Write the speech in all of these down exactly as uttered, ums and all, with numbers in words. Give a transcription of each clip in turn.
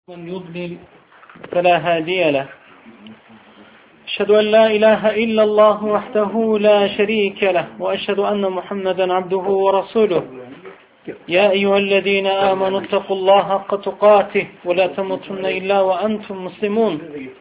من يضلل فلا هادي له أشهد أن لا إله إلا الله وحده لا شريك له وأشهد أن محمدا عبده ورسوله يا أيها الذين آمنوا اتقوا الله حق تقاته ولا تموتن إلا وأنتم مسلمون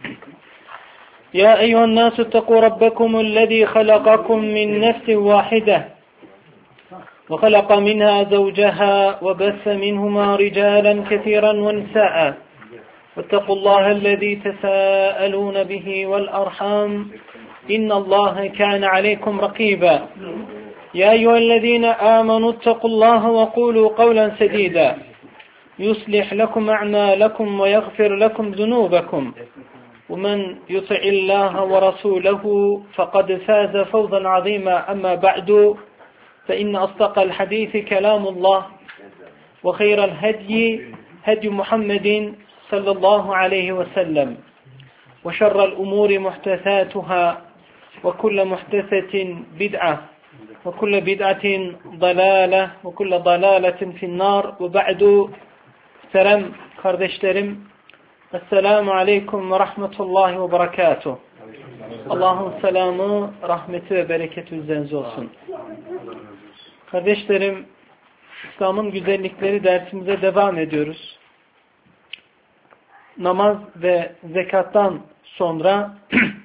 يا أيها الناس اتقوا ربكم الذي خلقكم من نفس واحدة وخلق منها زوجها وبث منهما رجالا كثيرا ونساء واتقوا الله الذي تساءلون به والأرحام إن الله كان عليكم رقيبا يا أيها الذين آمنوا اتقوا الله وقولوا قولا سديدا يصلح لكم أعمالكم ويغفر لكم ذنوبكم ومن يطع الله ورسوله فقد فاز فوزا عظيما أما بعد فإن أصدق الحديث كلام الله وخير الهدي هدي محمد صلى الله عليه وسلم وشر الأمور محدثاتها وكل محدثة بدعة وكل بدعة ضلالة وكل ضلالة في النار وبعد سلام kardeşlerim Esselamu Aleyküm ve Rahmetullahi ve Berekatuhu. Allah'ın selamı, rahmeti ve bereketi üzerinize olsun. Kardeşlerim, İslam'ın güzellikleri dersimize devam ediyoruz. Namaz ve zekattan sonra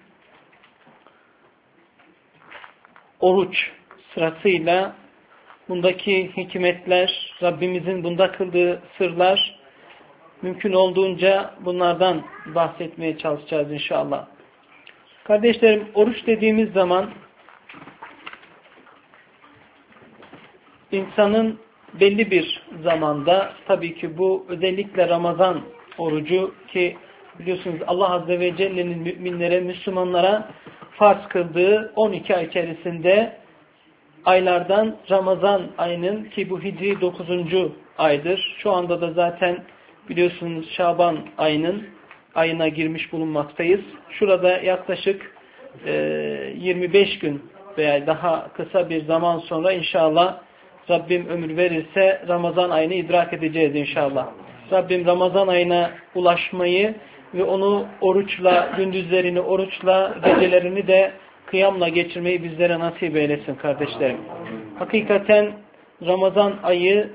oruç sırasıyla bundaki hikmetler, Rabbimizin bunda kıldığı sırlar, mümkün olduğunca bunlardan bahsetmeye çalışacağız inşallah. Kardeşlerim, oruç dediğimiz zaman insanın belli bir zamanda, tabii ki bu özellikle Ramazan orucu ki biliyorsunuz Allah Azze ve Celle'nin müminlere, Müslümanlara farz kıldığı on iki ay içerisinde aylardan Ramazan ayının, ki bu Hicri dokuzuncu aydır. Şu anda da zaten biliyorsunuz Şaban ayının ayına girmiş bulunmaktayız. Şurada yaklaşık e, yirmi beş gün veya daha kısa bir zaman sonra inşallah Rabbim ömür verirse Ramazan ayını idrak edeceğiz inşallah. Rabbim Ramazan ayına ulaşmayı ve onu oruçla, gündüzlerini oruçla, gecelerini de kıyamla geçirmeyi bizlere nasip eylesin kardeşlerim. Hakikaten Ramazan ayı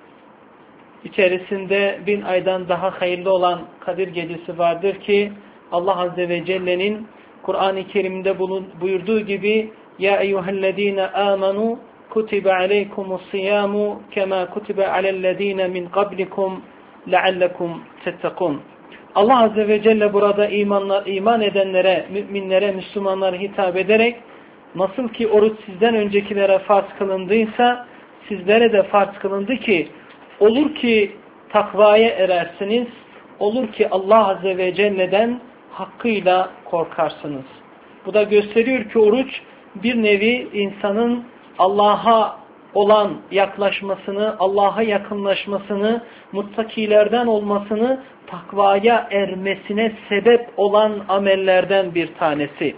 içerisinde bin aydan daha hayırlı olan Kadir Gecesi vardır ki Allah Azze ve Celle'nin Kur'an-ı Kerim'de buyurduğu gibi Ya eyyühellezine amenu kutibe aleykumus-siyamu kema kutibe alellezine min qablikum leallekum tettekun. Allah Azze ve Celle burada imanlar, iman edenlere, müminlere, Müslümanlara hitap ederek nasıl ki oruç sizden öncekilere farz kılındıysa sizlere de farz kılındı ki olur ki takvaya erersiniz, olur ki Allah Azze ve Celle'den hakkıyla korkarsınız. Bu da gösteriyor ki oruç bir nevi insanın Allah'a olan yaklaşmasını, Allah'a yakınlaşmasını, muttakilerden olmasını, takvaya ermesine sebep olan amellerden bir tanesi.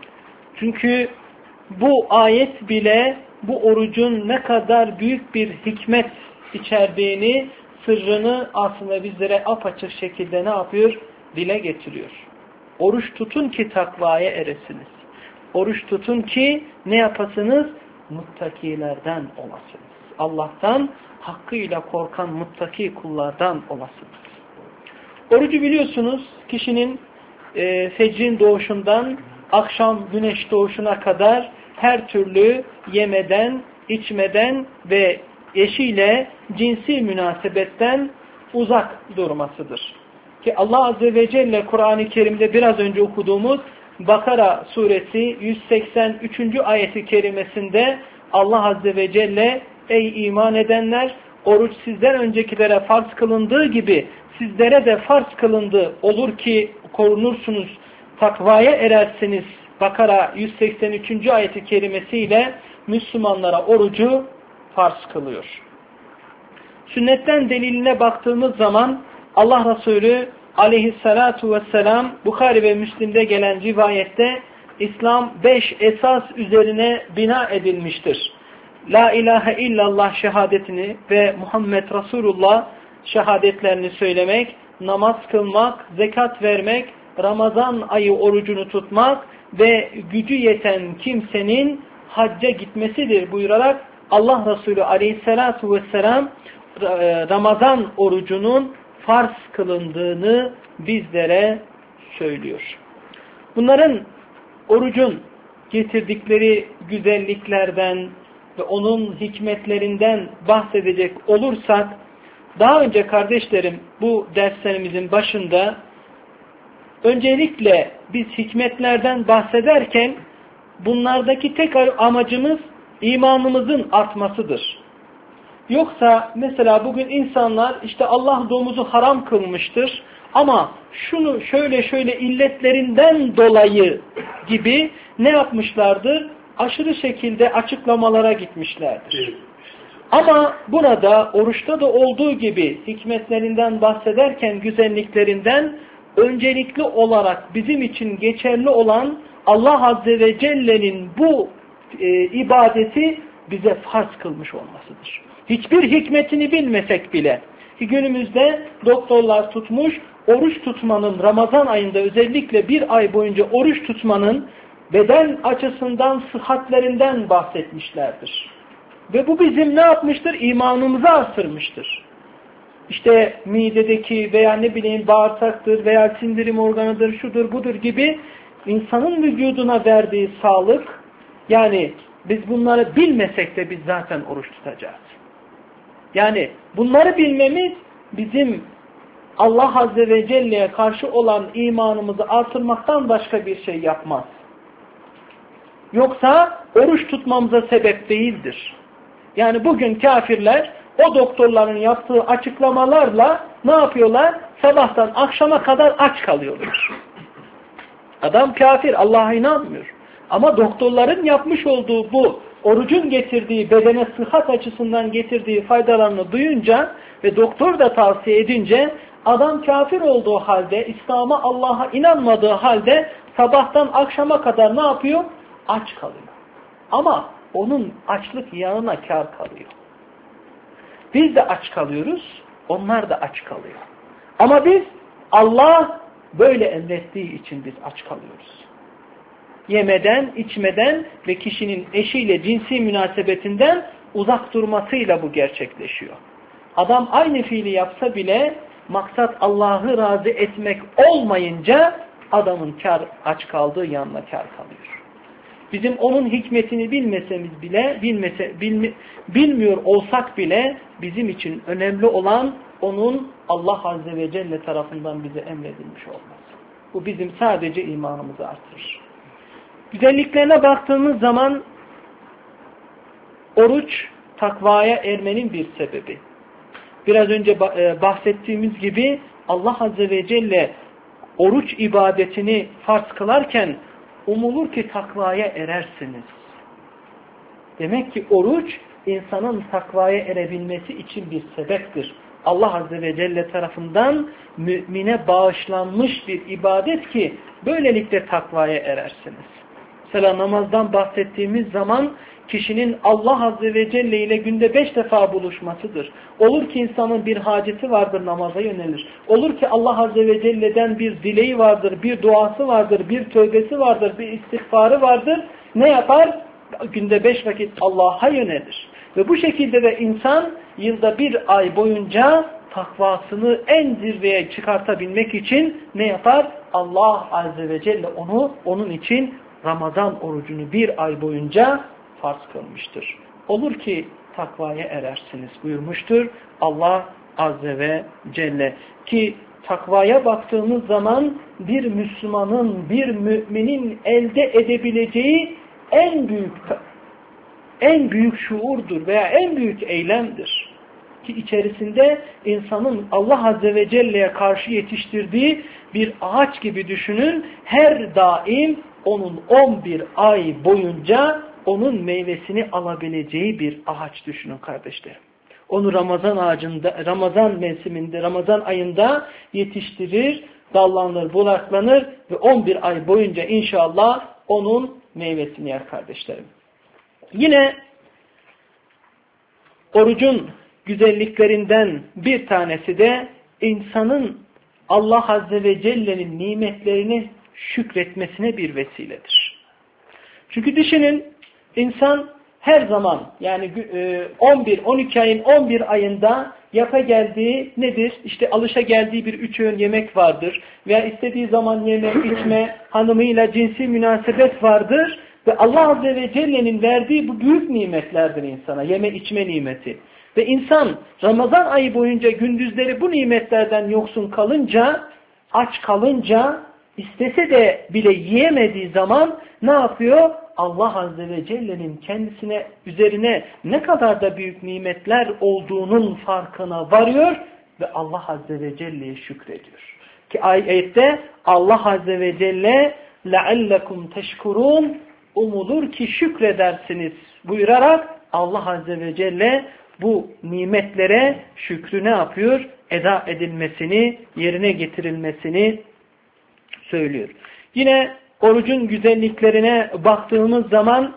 Çünkü bu ayet bile bu orucun ne kadar büyük bir hikmet içerdiğini, sırrını aslında bizlere apaçık şekilde ne yapıyor? Dile getiriyor. Oruç tutun ki takvaya eresiniz. Oruç tutun ki ne yapasınız? Muttakilerden olasınız. Allah'tan hakkıyla korkan muttaki kullardan olasınız. Orucu biliyorsunuz kişinin e, fecrin doğuşundan akşam güneş doğuşuna kadar her türlü yemeden, içmeden ve eşiyle cinsi münasebetten uzak durmasıdır. Ki Allah Azze ve Celle Kur'an-ı Kerim'de biraz önce okuduğumuz Bakara suresi yüz seksen üçüncü ayeti kerimesinde Allah Azze ve Celle ey iman edenler oruç sizden öncekilere farz kılındığı gibi sizlere de farz kılındı olur ki korunursunuz, takvaya erersiniz. Bakara yüz seksen üçüncü ayeti kerimesiyle Müslümanlara orucu farz kılıyor. Sünnetten deliline baktığımız zaman Allah Resulü aleyhissalatu vesselam Bukhari ve Müslim'de gelen rivayette İslam beş esas üzerine bina edilmiştir. La ilahe illallah şehadetini ve Muhammed Resulullah şehadetlerini söylemek, namaz kılmak, zekat vermek, Ramazan ayı orucunu tutmak ve gücü yeten kimsenin hacca gitmesidir buyurarak Allah Resulü aleyhissalatu vesselam Ramazan orucunun farz kılındığını bizlere söylüyor. Bunların, orucun getirdikleri güzelliklerden ve onun hikmetlerinden bahsedecek olursak, daha önce kardeşlerim bu derslerimizin başında öncelikle biz hikmetlerden bahsederken bunlardaki tek amacımız imanımızın artmasıdır. Yoksa mesela bugün insanlar işte Allah domuzu haram kılmıştır ama şunu şöyle şöyle illetlerinden dolayı gibi ne yapmışlardır? Aşırı şekilde açıklamalara gitmişlerdir. Ama burada oruçta da olduğu gibi hikmetlerinden bahsederken güzelliklerinden öncelikli olarak bizim için geçerli olan Allah Azze ve Celle'nin bu e, ibadeti bize farz kılmış olmasıdır. Hiçbir hikmetini bilmesek bile günümüzde doktorlar tutmuş, oruç tutmanın Ramazan ayında özellikle bir ay boyunca oruç tutmanın beden açısından sıhhatlerinden bahsetmişlerdir. Ve bu bizim ne yapmıştır? İmanımızı artırmıştır. İşte midedeki veya ne bileyim bağırsaktır veya sindirim organıdır, şudur budur gibi insanın vücuduna verdiği sağlık, yani biz bunları bilmesek de biz zaten oruç tutacağız. Yani bunları bilmemiz bizim Allah Azze ve Celle'ye karşı olan imanımızı artırmaktan başka bir şey yapmaz. Yoksa oruç tutmamıza sebep değildir. Yani bugün kafirler o doktorların yaptığı açıklamalarla ne yapıyorlar? Sabahtan akşama kadar aç kalıyorlar. Adam kafir, Allah'a inanmıyor. Ama doktorların yapmış olduğu bu orucun getirdiği, bedene sıhhat açısından getirdiği faydalarını duyunca ve doktor da tavsiye edince adam kafir olduğu halde, İslam'a, Allah'a inanmadığı halde sabahtan akşama kadar ne yapıyor? Aç kalıyor. Ama onun açlık yanına kâr kalıyor. Biz de aç kalıyoruz, onlar da aç kalıyor. Ama biz Allah böyle emrettiği için biz aç kalıyoruz. Yemeden, içmeden ve kişinin eşiyle cinsi münasebetinden uzak durmasıyla bu gerçekleşiyor. Adam aynı fiili yapsa bile maksat Allah'ı razı etmek olmayınca adamın kar, aç kaldığı yanına kar kalıyor. Bizim onun hikmetini bilmesemiz bile, bilmese, bilmi, bilmiyor olsak bile bizim için önemli olan onun Allah Azze ve Celle tarafından bize emredilmiş olması. Bu bizim sadece imanımızı artırır. Güzelliklerine baktığımız zaman oruç takvaya ermenin bir sebebi. Biraz önce bahsettiğimiz gibi Allah Azze ve Celle oruç ibadetini farz kılarken umulur ki takvaya erersiniz. Demek ki oruç insanın takvaya erebilmesi için bir sebeptir. Allah Azze ve Celle tarafından mümine bağışlanmış bir ibadet ki böylelikle takvaya erersiniz. Mesela namazdan bahsettiğimiz zaman kişinin Allah Azze ve Celle ile günde beş defa buluşmasıdır. Olur ki insanın bir haceti vardır, namaza yönelir. Olur ki Allah Azze ve Celle'den bir dileği vardır, bir duası vardır, bir tövbesi vardır, bir istiğfarı vardır. Ne yapar? Günde beş vakit Allah'a yönelir. Ve bu şekilde de insan yılda bir ay boyunca takvasını en zirveye çıkartabilmek için ne yapar? Allah Azze ve Celle onu, onun için Ramazan orucunu bir ay boyunca farz kılmıştır. Olur ki takvaya erersiniz buyurmuştur Allah Azze ve Celle. Ki takvaya baktığımız zaman bir Müslümanın, bir müminin elde edebileceği en büyük en büyük şuurdur veya en büyük eylemdir. Ki içerisinde insanın Allah Azze ve Celle'ye karşı yetiştirdiği bir ağaç gibi düşünün. Her daim onun on bir ay boyunca onun meyvesini alabileceği bir ağaç düşünün kardeşlerim. Onu Ramazan ağacında, Ramazan mevsiminde, Ramazan ayında yetiştirir, dallanır, budaklanır ve on bir ay boyunca inşallah onun meyvesini yer kardeşlerim. Yine orucun güzelliklerinden bir tanesi de insanın Allah Azze ve Celle'nin nimetlerini şükretmesine bir vesiledir. Çünkü düşünün, insan her zaman yani on bir on iki ayın on bir ayında yapa geldiği nedir? İşte alışa geldiği bir üç öğün yemek vardır. Veya istediği zaman yeme, içme, hanımıyla cinsi münasebet vardır. Ve Allah Azze ve Celle'nin verdiği bu büyük nimetlerdir insana. Yeme içme nimeti. Ve insan Ramazan ayı boyunca gündüzleri bu nimetlerden yoksun kalınca, aç kalınca, istese de bile yiyemediği zaman ne yapıyor? Allah Azze ve Celle'nin kendisine, üzerine ne kadar da büyük nimetler olduğunun farkına varıyor ve Allah Azze ve Celle'ye şükrediyor. Ki ayette Allah Azze ve Celle لَعَلَّكُمْ تَشْكُرُونَ umulur ki şükredersiniz buyurarak Allah Azze ve Celle bu nimetlere şükrü ne yapıyor? Eda edilmesini, yerine getirilmesini söylüyor. Yine orucun güzelliklerine baktığımız zaman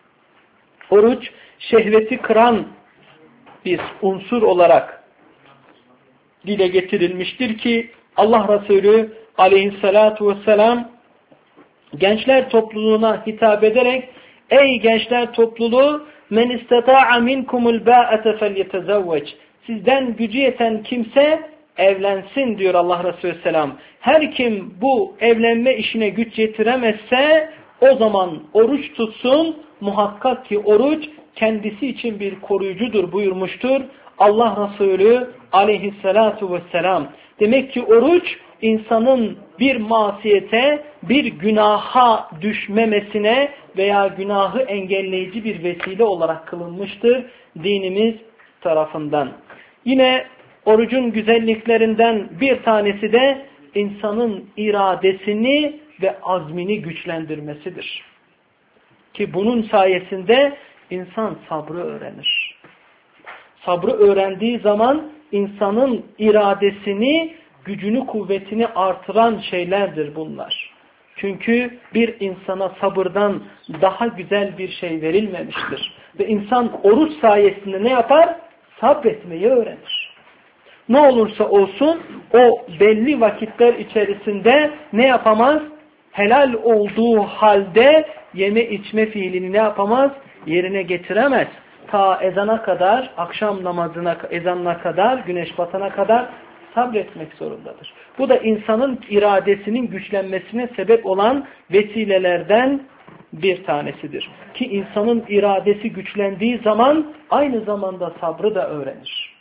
oruç şehveti kıran bir unsur olarak dile getirilmiştir ki Allah Resulü aleyhissalatu vesselam gençler topluluğuna hitap ederek ey gençler topluluğu men istata'a minkumul ba'ate felyetezevveç sizden gücü yeten kimse evlensin diyor Allah Resulü Selam. Her kim bu evlenme işine güç yetiremezse o zaman oruç tutsun. Muhakkak ki oruç kendisi için bir koruyucudur buyurmuştur Allah Resulü aleyhissalatu vesselam. Demek ki oruç insanın bir masiyete, bir günaha düşmemesine veya günahı engelleyici bir vesile olarak kılınmıştır dinimiz tarafından. Yine orucun güzelliklerinden bir tanesi de insanın iradesini ve azmini güçlendirmesidir. Ki bunun sayesinde insan sabrı öğrenir. Sabrı öğrendiği zaman insanın iradesini, gücünü, kuvvetini artıran şeylerdir bunlar. Çünkü bir insana sabırdan daha güzel bir şey verilmemiştir. Ve insan oruç sayesinde ne yapar? Sabretmeyi öğrenir. Ne olursa olsun o belli vakitler içerisinde ne yapamaz? Helal olduğu halde yeme içme fiilini ne yapamaz? Yerine getiremez. Ta ezana kadar, akşam namazına, ezanına kadar, güneş batana kadar sabretmek zorundadır. Bu da insanın iradesinin güçlenmesine sebep olan vesilelerden bir tanesidir. Ki insanın iradesi güçlendiği zaman aynı zamanda sabrı da öğrenir.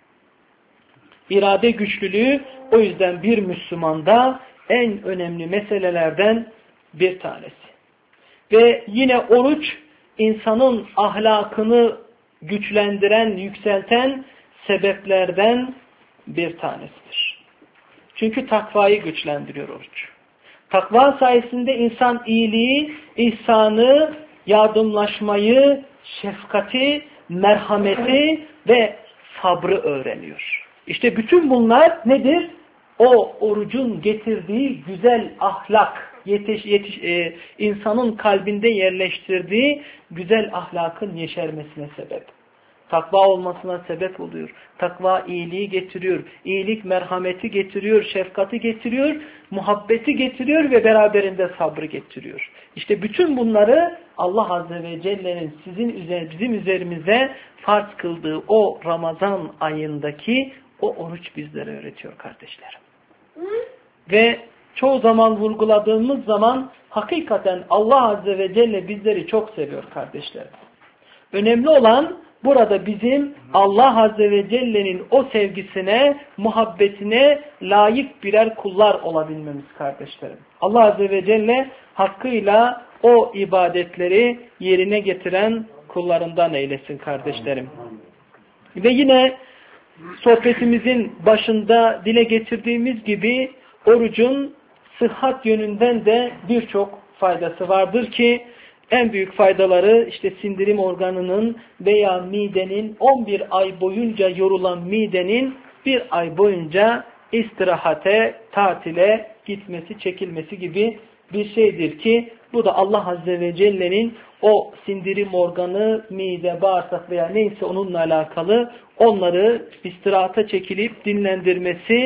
İrade güçlülüğü o yüzden bir Müslümanda en önemli meselelerden bir tanesi. Ve yine oruç insanın ahlakını güçlendiren, yükselten sebeplerden bir tanesidir. Çünkü takvayı güçlendiriyor oruç. Takva sayesinde insan iyiliği, ihsanı, yardımlaşmayı, şefkati, merhameti ve sabrı öğreniyor. İşte bütün bunlar nedir? O orucun getirdiği güzel ahlak, yetiş, yetiş, e, insanın kalbinde yerleştirdiği güzel ahlakın yeşermesine sebep. Takva olmasına sebep oluyor. Takva iyiliği getiriyor. İyilik merhameti getiriyor, şefkati getiriyor, muhabbeti getiriyor ve beraberinde sabrı getiriyor. İşte bütün bunları Allah Azze ve Celle'nin sizin üzerine, bizim üzerimize farz kıldığı o Ramazan ayındaki o oruç bizlere öğretiyor kardeşlerim. Ve çoğu zaman vurguladığımız zaman hakikaten Allah Azze ve Celle bizleri çok seviyor kardeşlerim. Önemli olan burada bizim Allah Azze ve Celle'nin o sevgisine, muhabbetine layık birer kullar olabilmemiz kardeşlerim. Allah Azze ve Celle hakkıyla o ibadetleri yerine getiren kullarından eylesin kardeşlerim. Ve yine sohbetimizin başında dile getirdiğimiz gibi orucun sıhhat yönünden de birçok faydası vardır ki en büyük faydaları işte sindirim organının veya midenin on bir ay boyunca yorulan midenin bir ay boyunca istirahate, tatile gitmesi, çekilmesi gibi bir şeydir ki bu da Allah Azze ve Celle'nin o sindirim organı, mide, bağırsak veya neyse onunla alakalı onları istirahata çekilip dinlendirmesi,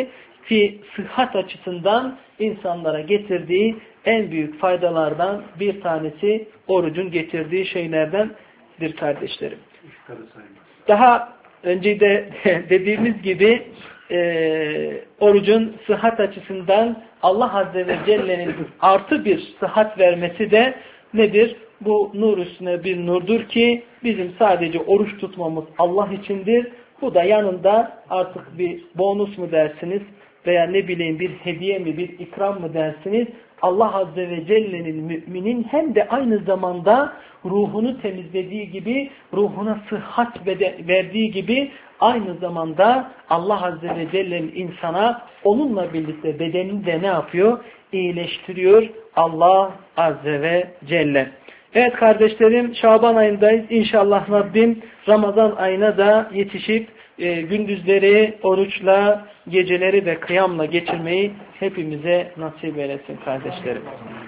ki sıhhat açısından insanlara getirdiği en büyük faydalardan bir tanesi orucun getirdiği şeylerdendir kardeşlerim. Daha önce de dediğimiz gibi e, orucun sıhhat açısından Allah Azze ve Celle'nin artı bir sıhhat vermesi de nedir? Bu nur üstüne bir nurdur ki bizim sadece oruç tutmamız Allah içindir. Bu da yanında artık bir bonus mu dersiniz veya ne bileyim bir hediye mi, bir ikram mı dersiniz? Allah Azze ve Celle'nin müminin hem de aynı zamanda ruhunu temizlediği gibi, ruhuna sıhhat verdiği gibi aynı zamanda Allah Azze ve Celle'nin insana onunla birlikte bedenini de ne yapıyor? İyileştiriyor Allah Azze ve Celle. Evet kardeşlerim, Şaban ayındayız. İnşallah Rabbim Ramazan ayına da yetişip e, gündüzleri oruçla, geceleri de kıyamla geçirmeyi hepimize nasip eylesin kardeşlerim.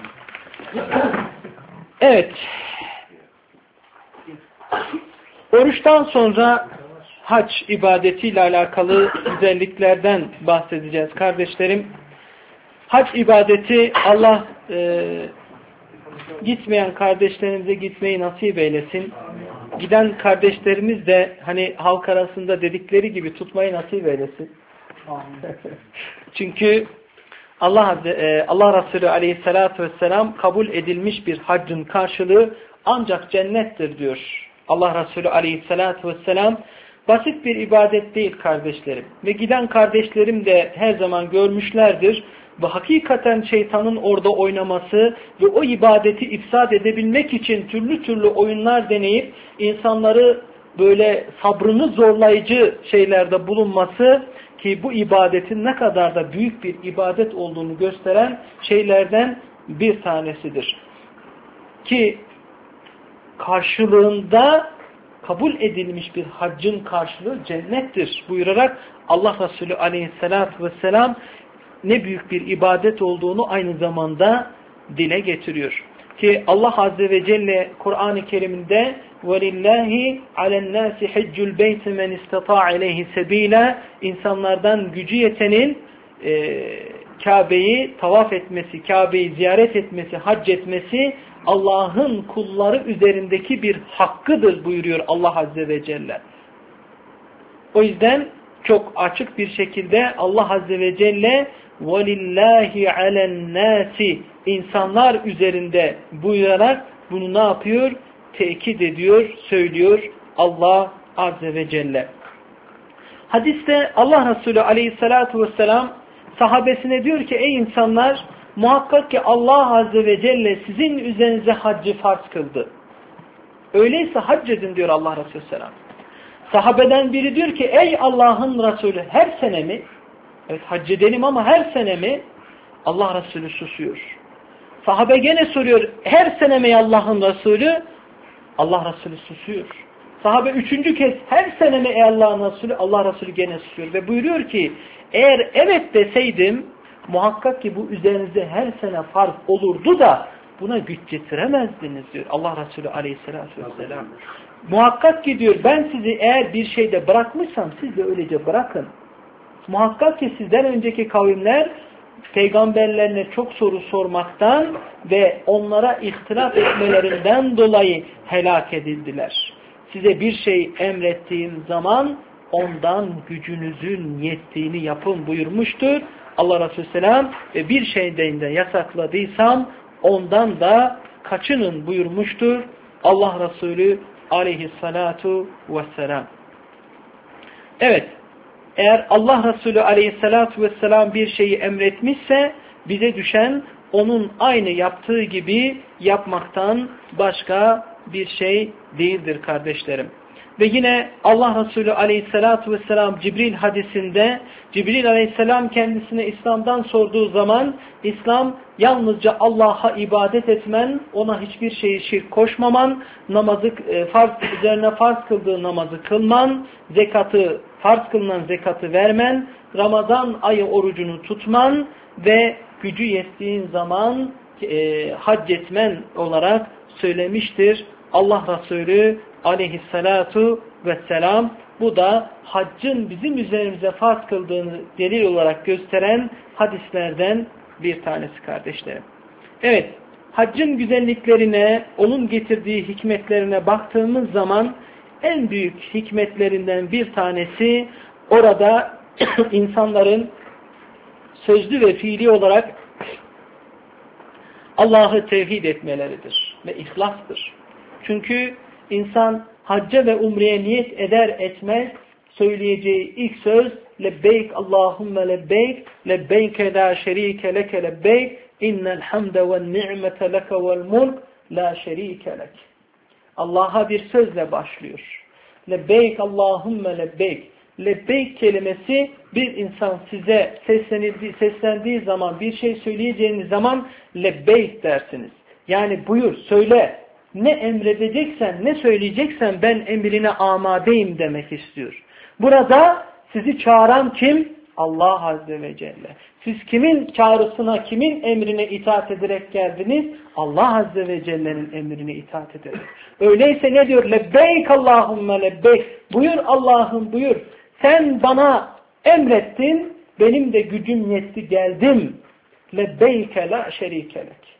Evet. Oruçtan sonra hac ibadetiyle alakalı güzelliklerden bahsedeceğiz kardeşlerim. Hac ibadeti Allah e, gitmeyen kardeşlerimize gitmeyi nasip eylesin. Giden kardeşlerimiz de hani halk arasında dedikleri gibi tutmayı nasip eylesin. Çünkü Allah Allah Resulü Aleyhisselatü Vesselam kabul edilmiş bir haccın karşılığı ancak cennettir diyor. Allah Resulü Aleyhisselatü Vesselam basit bir ibadet değil kardeşlerim. Ve giden kardeşlerim de her zaman görmüşlerdir. Ve hakikaten şeytanın orada oynaması ve o ibadeti ifsad edebilmek için türlü türlü oyunlar deneyip insanları böyle sabrını zorlayıcı şeylerde bulunması ki bu ibadetin ne kadar da büyük bir ibadet olduğunu gösteren şeylerden bir tanesidir. Ki karşılığında kabul edilmiş bir haccın karşılığı cennettir buyurarak Allah Resulü Aleyhisselatü Vesselam ne büyük bir ibadet olduğunu aynı zamanda dile getiriyor. Ki Allah Azze ve Celle Kur'an-ı Kerim'de وَلِلَّهِ عَلَى النَّاسِ حِجُّ الْبَيْتِ مَنْ اِسْتَطَاعَ عَلَيْهِ سَب۪يلًا İnsanlardan gücü yetenin e, Kabe'yi tavaf etmesi, Kabe'yi ziyaret etmesi, hac etmesi Allah'ın kulları üzerindeki bir hakkıdır buyuruyor Allah Azze ve Celle. O yüzden çok açık bir şekilde Allah Azze ve Celle وَلِلَّهِ عَلَى النَّاسِ insanlar üzerinde buyurarak bunu ne yapıyor? Tekit ediyor, söylüyor Allah Azze ve Celle. Hadiste Allah Resulü Aleyhisselatü Vesselam sahabesine diyor ki ey insanlar muhakkak ki Allah Azze ve Celle sizin üzerinize haccı farz kıldı. Öyleyse hac edin diyor Allah Resulü Selam. Sahabeden biri diyor ki ey Allah'ın Resulü her sene mi? Evet hac edelim ama her sene mi? Allah Resulü susuyor. Sahabe gene soruyor her sene mi Allah'ın Resulü? Allah Resulü susuyor. Sahabe üçüncü kez her sene mi ey Allah'ın Resulü? Allah Resulü gene susuyor ve buyuruyor ki eğer evet deseydim muhakkak ki bu üzerinize her sene farz olurdu da buna güç getiremezdiniz diyor Allah Resulü Aleyhisselatü Vesselam. Muhakkak ki diyor ben sizi eğer bir şeyde bırakmışsam siz de öylece bırakın. Muhakkak ki sizden önceki kavimler peygamberlerine çok soru sormaktan ve onlara ihtilaf etmelerinden dolayı helak edildiler. Size bir şey emrettiğim zaman ondan gücünüzün yettiğini yapın buyurmuştur. Allah Resulü Selam ve bir şeyden de yasakladıysam ondan da kaçının buyurmuştur. Allah Resulü Aleyhissalatu Vesselam. Evet. Eğer Allah Resulü Aleyhissalatu Vesselam bir şeyi emretmişse bize düşen onun aynı yaptığı gibi yapmaktan başka bir şey değildir kardeşlerim. Ve yine Allah Resulü Aleyhissalatu Vesselam Cibril hadisinde Cibril Aleyhisselam kendisine İslam'dan sorduğu zaman İslam yalnızca Allah'a ibadet etmen, ona hiçbir şeyi şirk koşmaman, namazı farz üzerine farz kıldığı namazı kılman, zekatı farz kılınan zekatı vermen, Ramazan ayı orucunu tutman ve gücü yettiğin zaman e, hac etmen olarak söylemiştir Allah Resulü aleyhissalatu vesselam. Bu da haccın bizim üzerimize farz kıldığını delil olarak gösteren hadislerden bir tanesi kardeşlerim. Evet, haccın güzelliklerine, onun getirdiği hikmetlerine baktığımız zaman en büyük hikmetlerinden bir tanesi orada insanların sözlü ve fiili olarak Allah'ı tevhid etmeleridir ve ihlastır. Çünkü insan hacca ve umreye niyet eder etmez söyleyeceği ilk söz lebbeyk Allahümme lebbeyk lebbeyke la şerike leke lebbeyk innel hamde ve ni'mete leke vel mulk la şerike lek. Allah'a bir sözle başlıyor. Lebbeyk Allahümme lebbeyk. Lebbeyk kelimesi bir insan size seslenildiği, seslendiği zaman bir şey söyleyeceğiniz zaman lebbeyk dersiniz. Yani buyur, söyle. Ne emredeceksen, ne söyleyeceksen ben emrine amadeyim demek istiyor. Burada sizi çağıran kim? Allah Azze ve Celle. Siz kimin çağrısına, kimin emrine itaat ederek geldiniz? Allah Azze ve Celle'nin emrine itaat ederek. Öyleyse ne diyor? Lebbeyk Allahümme lebbeyk. Buyur Allah'ım buyur. Sen bana emrettin, benim de gücüm yetti geldim. Lebbeyke la şerike lek.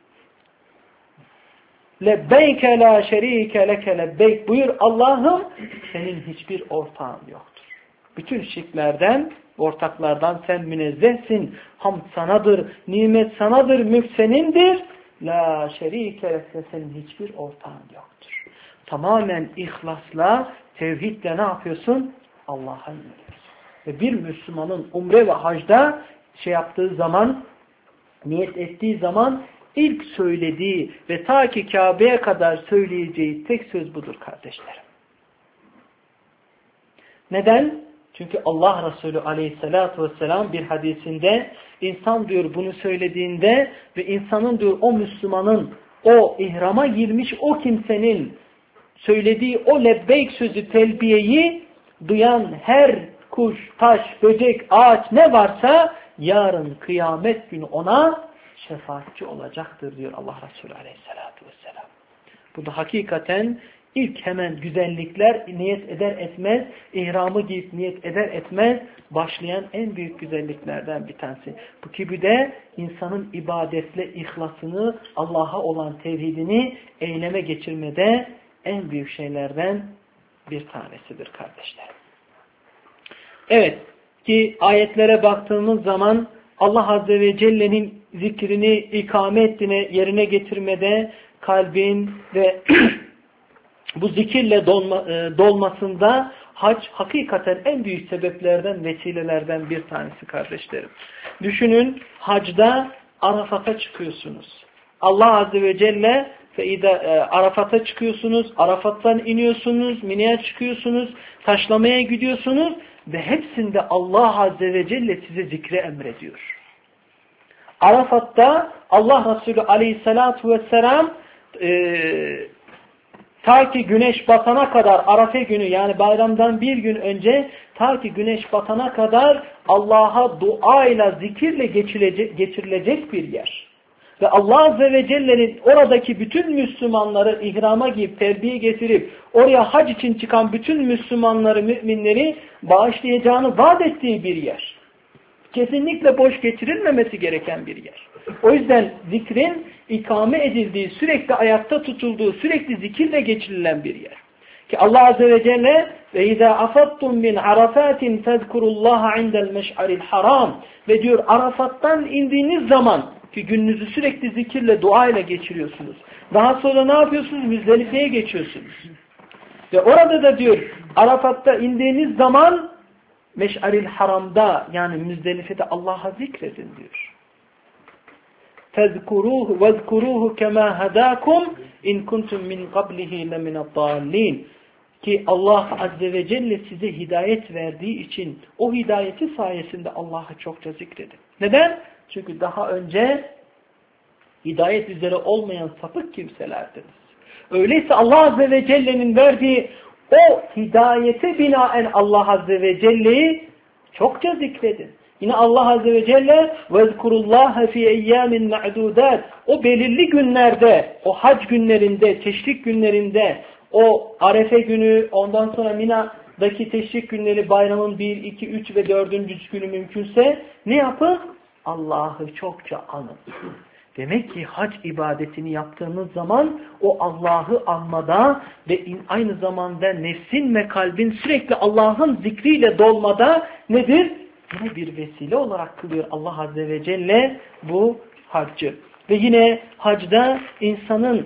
Lebbeyke la şerike leke lebbeyk. Buyur Allah'ım, senin hiçbir ortağın yoktur. Bütün şirklerden, ortaklardan sen münezzehsin. Hamd sanadır, nimet sanadır, mülk senindir. La şerike leke, senin hiçbir ortağın yoktur. Tamamen ihlasla, tevhidle ne yapıyorsun? Allah'a yöneliyorsun. Ve bir Müslümanın umre ve hacda şey yaptığı zaman, niyet ettiği zaman ilk söylediği ve ta ki Kabe'ye kadar söyleyeceği tek söz budur kardeşlerim. Neden? Çünkü Allah Resulü aleyhissalatu vesselam bir hadisinde insan diyor bunu söylediğinde ve insanın diyor o Müslümanın o ihrama girmiş o kimsenin söylediği o lebbeyk sözü telbiyeyi duyan her kuş, taş, böcek, ağaç ne varsa yarın kıyamet günü ona şefaatçi olacaktır diyor Allah Resulü aleyhissalatu vesselam. Bu da hakikaten ilk hemen güzellikler niyet eder etmez, ihramı giyip niyet eder etmez başlayan en büyük güzelliklerden bir tanesi. Bu gibi de insanın ibadetle ihlasını, Allah'a olan tevhidini eyleme geçirmede en büyük şeylerden bir tanesidir kardeşlerim. Evet ki ayetlere baktığımız zaman Allah Azze ve Celle'nin zikrini, ikametini yerine getirmede kalbin ve bu zikirle dolma, e, dolmasında hac hakikaten en büyük sebeplerden, vesilelerden bir tanesi kardeşlerim. Düşünün hacda Arafat'a çıkıyorsunuz. Allah Azze ve Celle e, Arafat'a çıkıyorsunuz, Arafat'tan iniyorsunuz, Mine'ye çıkıyorsunuz, taşlamaya gidiyorsunuz ve hepsinde Allah Azze ve Celle size zikre emrediyor. Arafat'ta Allah Resulü aleyhissalatu vesselam e, ta ki güneş batana kadar Arafa günü yani bayramdan bir gün önce ta ki güneş batana kadar Allah'a duayla zikirle geçirilecek, geçirilecek bir yer. Ve Allah Azze ve Celle'nin oradaki bütün Müslümanları ihrama giyip terbiye getirip oraya hac için çıkan bütün Müslümanları, müminleri bağışlayacağını vaat ettiği bir yer. Kesinlikle boş geçirilmemesi gereken bir yer. O yüzden zikrin ikame edildiği, sürekli ayakta tutulduğu, sürekli zikirle geçirilen bir yer. Ki Allah Azze ve Celle ve izâ afattum min arafatin fezkurullaha indel meş'aril haram ve diyor Arafat'tan indiğiniz zaman ki gününüzü sürekli zikirle, duayla geçiriyorsunuz. Daha sonra ne yapıyorsunuz? Müzdelife'ye geçiyorsunuz. Ve orada da diyor Arafat'ta indiğiniz zaman Meş'aril Haram'da yani Müzdelife'de Allah'a zikredin diyor. Fezkuruhu vezkuruhu kema hadakum in kuntum min qablihi leminad-dallin. Ki Allah Azze ve Celle size hidayet verdiği için o hidayeti sayesinde Allah'ı çokça zikredin. Neden? Çünkü daha önce hidayet üzere olmayan sapık kimselerdiniz. Öyleyse Allah Azze ve Celle'nin verdiği o hidayete binaen Allah Azze ve Celle'yi çokça zikredin. Yine Allah Azze ve Celle وَذْكُرُ فِي اَيَّامٍ مَعْدُودَاتٍ o belirli günlerde, o hac günlerinde, teşrik günlerinde o Arefe günü, ondan sonra Mina'daki teşrik günleri, bayramın bir, iki, üç ve dördüncü günü mümkünse ne yapın? Allah'ı çokça anın. Demek ki hac ibadetini yaptığınız zaman o Allah'ı anmada ve aynı zamanda nefsin ve kalbin sürekli Allah'ın zikriyle dolmada nedir? Yine bir vesile olarak kılıyor Allah Azze ve Celle bu haccı. Ve yine hacda insanın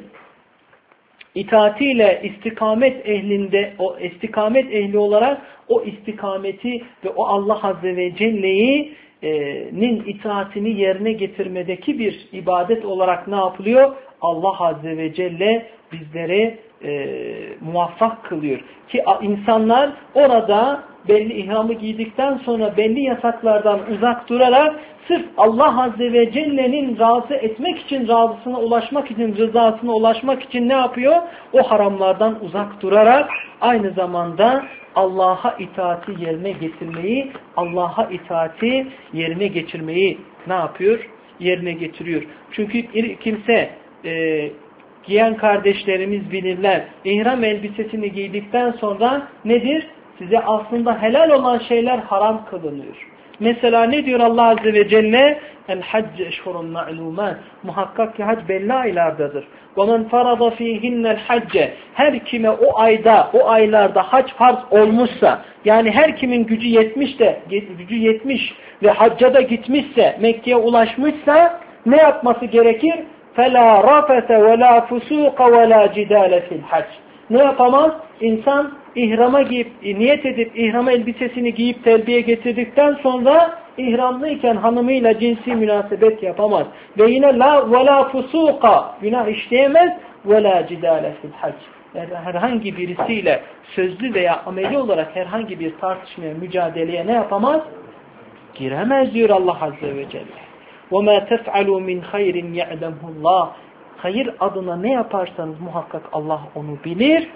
itaatiyle istikamet ehlinde, o istikamet ehli olarak o istikameti ve o Allah Azze ve Celle'yi nin itaatini yerine getirmedeki bir ibadet olarak ne yapılıyor? Allah Azze ve Celle bizleri e, muvaffak kılıyor. Ki insanlar orada belli ihramı giydikten sonra belli yasaklardan uzak durarak sırf Allah Azze ve Celle'nin razı etmek için, razısına ulaşmak için, rızasına ulaşmak için ne yapıyor? O haramlardan uzak durarak aynı zamanda Allah'a itaati yerine getirmeyi, Allah'a itaati yerine getirmeyi ne yapıyor? Yerine getiriyor. Çünkü kimse e, giyen kardeşlerimiz bilirler. İhram elbisesini giydikten sonra nedir? Size aslında helal olan şeyler haram kılınıyor. Mesela ne diyor Allah Azze ve Celle? El-hacc eşhurun ma'lumat. Muhakkak ki hac belli aylardadır. وَمَنْ فَرَضَ ف۪يهِنَّ الْحَجَّ. Her kime o ayda, o aylarda hac farz olmuşsa, yani her kimin gücü yetmiş de, gücü yetmiş ve hacca da gitmişse, Mekke'ye ulaşmışsa ne yapması gerekir? فَلَا رَفَثَ وَلَا فُسُوقَ وَلَا جِدَالَ فِي الْحَجِّ. Ne yapamaz? İnsan ihrama giyip, niyet edip ihrama elbisesini giyip telbiye getirdikten sonra ihramlıyken hanımıyla cinsi münasebet yapamaz. Ve yine la ve la fusuka, günah işleyemez, ve la cidale fil hac. Yani herhangi birisiyle sözlü veya ameli olarak herhangi bir tartışmaya, mücadeleye ne yapamaz? Giremez diyor Allah Azze ve Celle. وَمَا تَفْعَلُوا مِنْ خَيْرٍ يَعْلَمْهُ اللّٰهِ. Hayır adına ne yaparsanız muhakkak Allah onu bilir.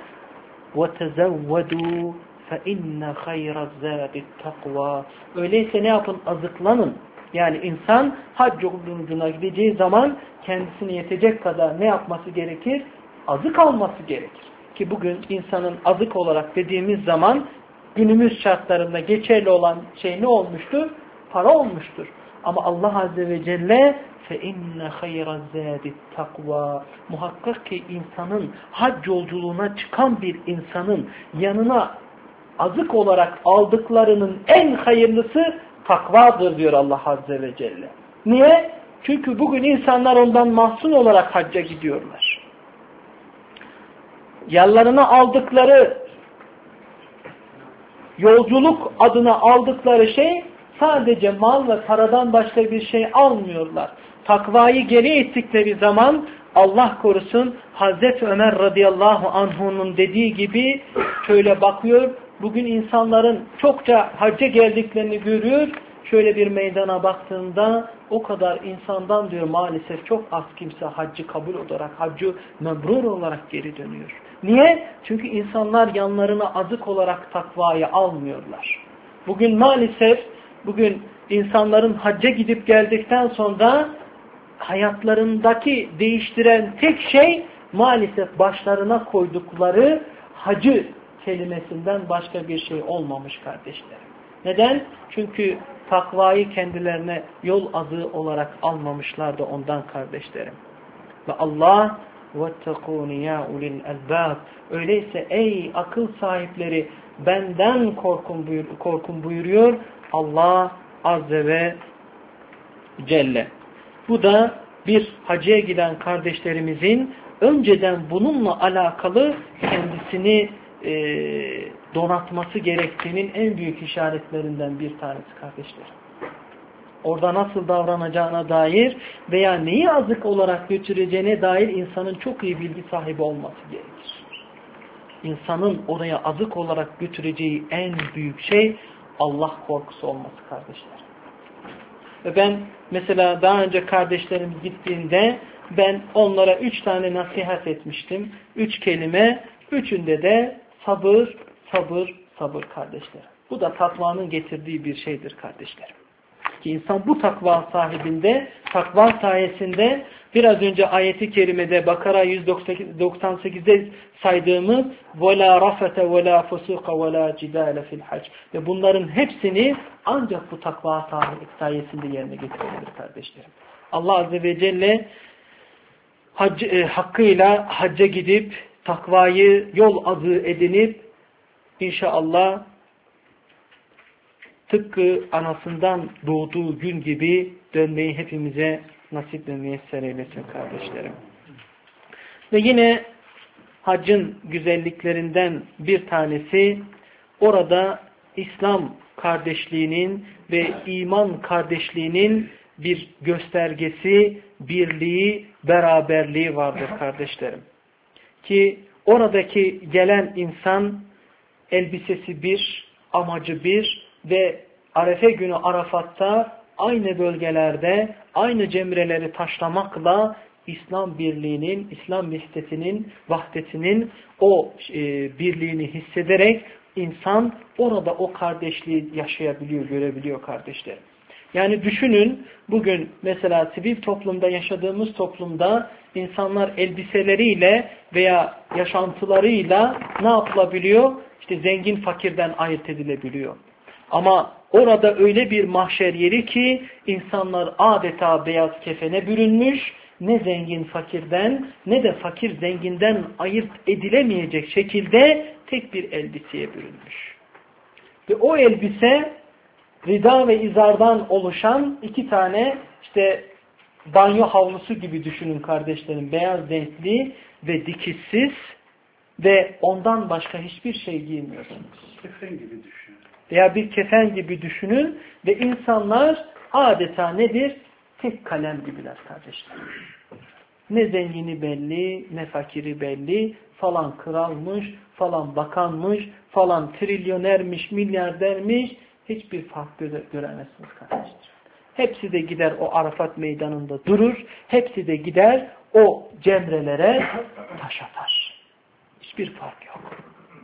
وَتَزَوَّدُوا فَاِنَّ خَيْرَ الزَّادِ التَّقْوَى. Öyleyse ne yapın? Azıklanın. Yani insan hac yolculuğuna gideceği zaman kendisine yetecek kadar ne yapması gerekir? Azık alması gerekir. Ki bugün insanın azık olarak dediğimiz zaman günümüz şartlarında geçerli olan şey ne olmuştur? Para olmuştur. Ama Allah Azze ve Celle فَاِنَّ خَيْرَ الزَّادِ التَّقْوَى. Muhakkak ki insanın hac yolculuğuna çıkan bir insanın yanına azık olarak aldıklarının en hayırlısı takvadır diyor Allah Azze ve Celle. Niye? Çünkü bugün insanlar ondan mahzun olarak hacca gidiyorlar. Yanlarına aldıkları yolculuk adına aldıkları şey sadece mal ve paradan başka bir şey almıyorlar. Takvayı geri ettikleri zaman Allah korusun Hazreti Ömer radıyallahu anh'unun dediği gibi şöyle bakıyor. Bugün insanların çokça hacca geldiklerini görüyor. Şöyle bir meydana baktığında o kadar insandan diyor maalesef çok az kimse haccı kabul olarak, haccı mebrur olarak geri dönüyor. Niye? Çünkü insanlar yanlarına azık olarak takvayı almıyorlar. Bugün maalesef bugün insanların hacca gidip geldikten sonra hayatlarındaki değiştiren tek şey maalesef başlarına koydukları hacı kelimesinden başka bir şey olmamış kardeşlerim. Neden? Çünkü takvayı kendilerine yol adı olarak almamışlardı ondan kardeşlerim. Ve Allah وَاتَّقُونِ يَا اُلِي الْاَلْبَابِ. Öyleyse ey akıl sahipleri benden korkun, buyur, korkun buyuruyor Allah Azze ve Celle. Bu da bir hacıya giden kardeşlerimizin önceden bununla alakalı kendisini e, donatması gerektiğinin en büyük işaretlerinden bir tanesi kardeşlerim. Orada nasıl davranacağına dair veya neyi azık olarak götüreceğine dair insanın çok iyi bilgi sahibi olması gerekir. İnsanın oraya azık olarak götüreceği en büyük şey Allah korkusu olması kardeşler. Ve ben mesela daha önce kardeşlerim gittiğinde ben onlara üç tane nasihat etmiştim. Üç kelime, üçünde de sabır, sabır, sabır kardeşler. Bu da takvanın getirdiği bir şeydir kardeşlerim. Ki insan bu takva sahibinde, takva sayesinde biraz önce ayeti kerimede Bakara yüz doksan sekizde saydığımız وَلَا رَفَةَ وَلَا فُسُوقَ وَلَا جِدَالَ فِي الْحَجِّ ve bunların hepsini ancak bu takva sayesinde yerine getirebilir kardeşlerim. Allah Azze ve Celle hac, e, hakkıyla hacca gidip takvayı yol adı edinip inşallah tıpkı anasından doğduğu gün gibi dönmeyi hepimize nasip ve müyesser eylesin kardeşlerim. Ve yine haccın güzelliklerinden bir tanesi orada İslam kardeşliğinin ve iman kardeşliğinin bir göstergesi, birliği, beraberliği vardır kardeşlerim. Ki oradaki gelen insan elbisesi bir, amacı bir ve Arefe günü Arafat'ta aynı bölgelerde aynı cemreleri taşlamakla İslam birliğinin, İslam vahdetinin, vahdetinin o e, birliğini hissederek insan orada o kardeşliği yaşayabiliyor, görebiliyor kardeşlerim. Yani düşünün bugün mesela sivil toplumda yaşadığımız toplumda insanlar elbiseleriyle veya yaşantılarıyla ne yapılabiliyor? İşte zengin fakirden ayırt edilebiliyor. Ama orada öyle bir mahşer yeri ki insanlar adeta beyaz kefene bürünmüş, ne zengin fakirden ne de fakir zenginden ayırt edilemeyecek şekilde tek bir elbiseye bürünmüş. Ve o elbise rida ve izardan oluşan iki tane işte banyo havlusu gibi düşünün kardeşlerim. Beyaz renkli ve dikişsiz ve ondan başka hiçbir şey giymiyorsunuz. Kefen gibi düşünün. Veya bir kefen gibi düşünün ve insanlar adeta nedir? Tek kalem gibiler kardeşlerim. Ne zengini belli, ne fakiri belli, falan kralmış, falan bakanmış, falan trilyonermiş, milyardermiş, hiçbir fark göre göremezsiniz kardeşler. Hepsi de gider o Arafat meydanında durur, hepsi de gider o cemrelere taş atar. Hiçbir fark yok.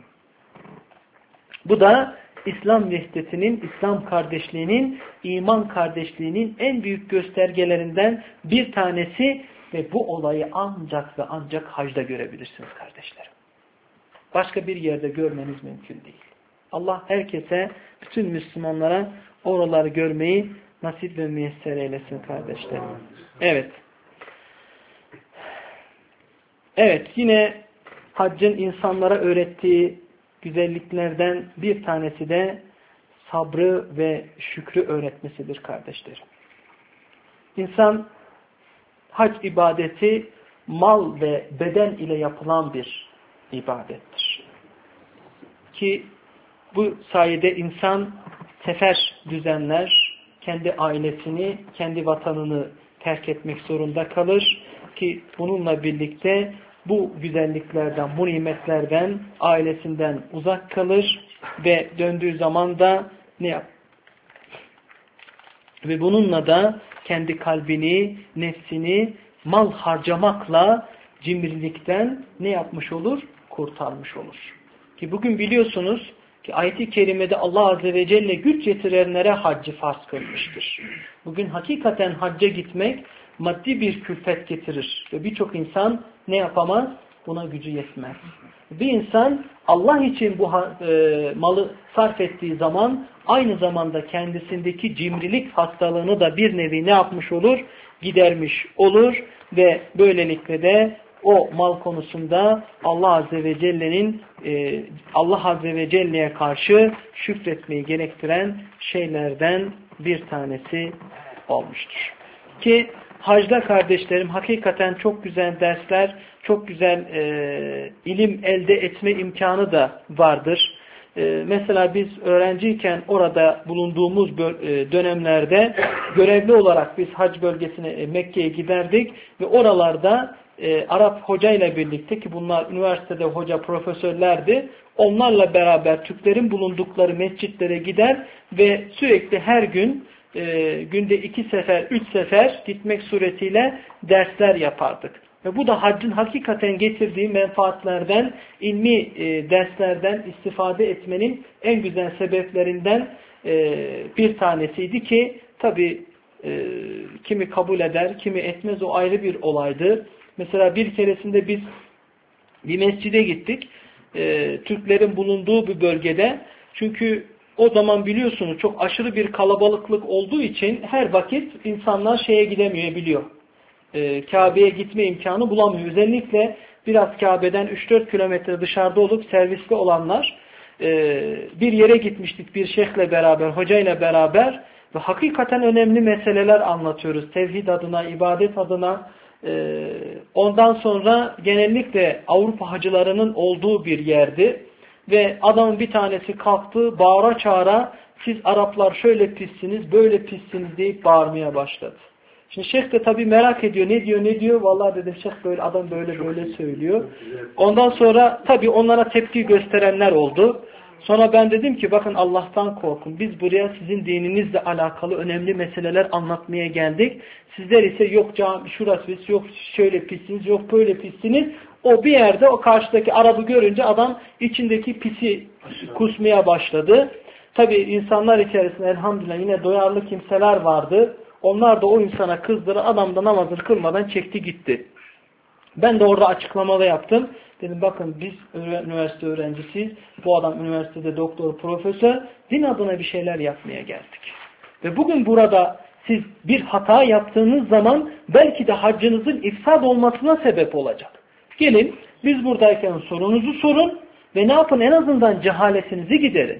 Bu da İslam vahdetinin, İslam kardeşliğinin, iman kardeşliğinin en büyük göstergelerinden bir tanesi ve bu olayı ancak ve ancak hacda görebilirsiniz kardeşlerim. Başka bir yerde görmeniz mümkün değil. Allah herkese, bütün Müslümanlara oraları görmeyi nasip ve müyesser eylesin kardeşlerim. Evet. Evet, yine haccın insanlara öğrettiği güzelliklerden bir tanesi de sabrı ve şükrü öğretmesidir kardeşlerim. İnsan hac ibadeti mal ve beden ile yapılan bir ibadettir. Ki bu sayede insan sefer düzenler, kendi ailesini, kendi vatanını terk etmek zorunda kalır ki bununla birlikte bu güzelliklerden, bu nimetlerden, ailesinden uzak kalır ve döndüğü zaman da ne yap? Ve bununla da kendi kalbini, nefsini mal harcamakla cimrilikten ne yapmış olur? Kurtarmış olur. Ki bugün biliyorsunuz ki ayet-i kerimede Allah Azze ve Celle güç yetirenlere haccı farz kılmıştır. Bugün hakikaten hacca gitmek maddi bir külfet getirir. Ve birçok insan ne yapamaz? Buna gücü yetmez. Bir insan Allah için bu e, malı sarf ettiği zaman aynı zamanda kendisindeki cimrilik hastalığını da bir nevi ne yapmış olur? Gidermiş olur ve böylelikle de o mal konusunda Allah Azze ve Celle'nin e, Allah Azze ve Celle'ye karşı şükretmeyi gerektiren şeylerden bir tanesi olmuştur. Ki hacda kardeşlerim hakikaten çok güzel dersler, çok güzel e, ilim elde etme imkanı da vardır. E, mesela biz öğrenciyken orada bulunduğumuz e, dönemlerde görevli olarak biz hac bölgesine e, Mekke'ye giderdik ve oralarda e, Arap hocayla birlikte ki bunlar üniversitede hoca profesörlerdi. Onlarla beraber Türklerin bulundukları mescitlere gider ve sürekli her gün e, günde iki sefer, üç sefer gitmek suretiyle dersler yapardık. Ve bu da haccın hakikaten getirdiği menfaatlerden, ilmi e, derslerden istifade etmenin en güzel sebeplerinden e, bir tanesiydi ki Tabi e, kimi kabul eder, kimi etmez, o ayrı bir olaydı. Mesela bir keresinde biz bir mescide gittik. E, Türklerin bulunduğu bir bölgede. Çünkü o zaman biliyorsunuz çok aşırı bir kalabalıklık olduğu için her vakit insanlar şeye gidemiyor, biliyor. E, Kabe'ye gitme imkanı bulamıyor. Özellikle biraz Kabe'den üç dört kilometre dışarıda olup servisli olanlar, e, bir yere gitmiştik bir şeyhle beraber, hocayla beraber ve hakikaten önemli meseleler anlatıyoruz. Tevhid adına, ibadet adına. E, ondan sonra genellikle Avrupa hacılarının olduğu bir yerdi. Ve adamın bir tanesi kalktı, bağıra çağıra, siz Araplar şöyle pissiniz, böyle pissiniz deyip bağırmaya başladı. Şimdi şeyh de tabii merak ediyor, ne diyor, ne diyor? Vallahi dedim, şeyh böyle, adam böyle böyle söylüyor. Ondan sonra tabii onlara tepki gösterenler oldu. Sonra ben dedim ki, bakın Allah'tan korkun. Biz buraya sizin dininizle alakalı önemli meseleler anlatmaya geldik. Sizler ise yok cami, şurası pis, yok şöyle pissiniz, yok böyle pissiniz. O bir yerde o karşıdaki Arap'ı görünce adam içindeki pisi kusmaya başladı. Tabii insanlar içerisinde elhamdülillah yine doyarlı kimseler vardı. Onlar da o insana kızdırı, adam da namazını kılmadan çekti gitti. Ben de orada açıklamalı yaptım. Dedim bakın biz üniversite öğrencisiyiz. Bu adam üniversitede doktor, profesör. Din adına bir şeyler yapmaya geldik. Ve bugün burada siz bir hata yaptığınız zaman belki de haccınızın ifsad olmasına sebep olacak. Gelin biz buradayken sorunuzu sorun ve ne yapın, en azından cehaletinizi giderin.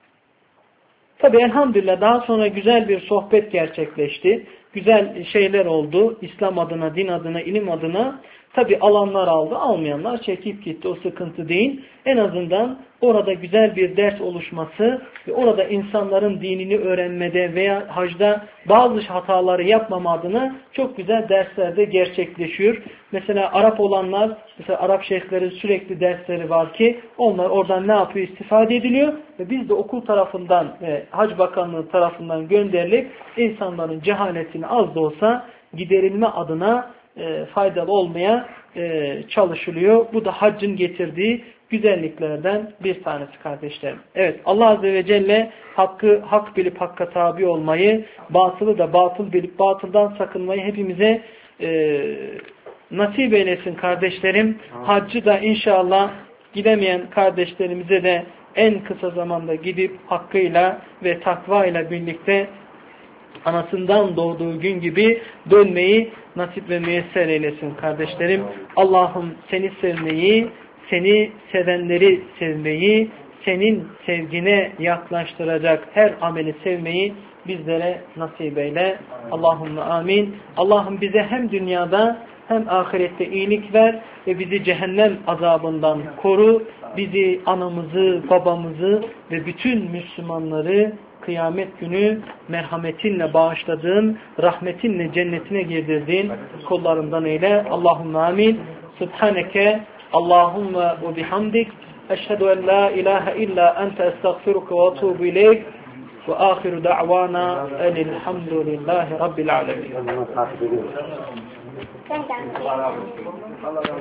Tabi elhamdülillah daha sonra güzel bir sohbet gerçekleşti. Güzel şeyler oldu. İslam adına, din adına, ilim adına. Tabi alanlar aldı, almayanlar çekip gitti. O sıkıntı değil. En azından orada güzel bir ders oluşması ve orada insanların dinini öğrenmede veya hacda bazı hataları yapmama adına çok güzel derslerde gerçekleşiyor. Mesela Arap olanlar, mesela Arap şeyhlerin sürekli dersleri var ki onlar oradan ne yapıyor? İstifade ediliyor ve biz de okul tarafından ve Hac Bakanlığı tarafından gönderilip insanların cehaletini az da olsa giderilme adına e, faydalı olmaya e, çalışılıyor. Bu da haccın getirdiği güzelliklerden bir tanesi kardeşlerim. Evet, Allah Azze ve Celle hakkı hak bilip hakka tabi olmayı, batılı da batıl bilip batıldan sakınmayı hepimize e, nasip eylesin kardeşlerim. Haccı da inşallah gidemeyen kardeşlerimize de en kısa zamanda gidip hakkıyla ve takvayla birlikte anasından doğduğu gün gibi dönmeyi nasip ve müyesser eylesin kardeşlerim. Allah'ım seni sevmeyi, seni sevenleri sevmeyi, senin sevgine yaklaştıracak her ameli sevmeyi bizlere nasip eyle. Allahümme amin. Allah'ım bize hem dünyada hem ahirette iyilik ver ve bizi cehennem azabından koru. Bizi, anamızı, babamızı ve bütün Müslümanları kıyamet günü merhametinle bağışladığın, rahmetinle cennetine girdirdiğin kullarından eyle. Allahümme amin. Subhaneke Allahümme ve bihamdik. Eşhedü en la ilahe illa ente estağfiruke ve etubu ileyk. Ve ahiru da'vana enilhamdülillahi rabbil alemin.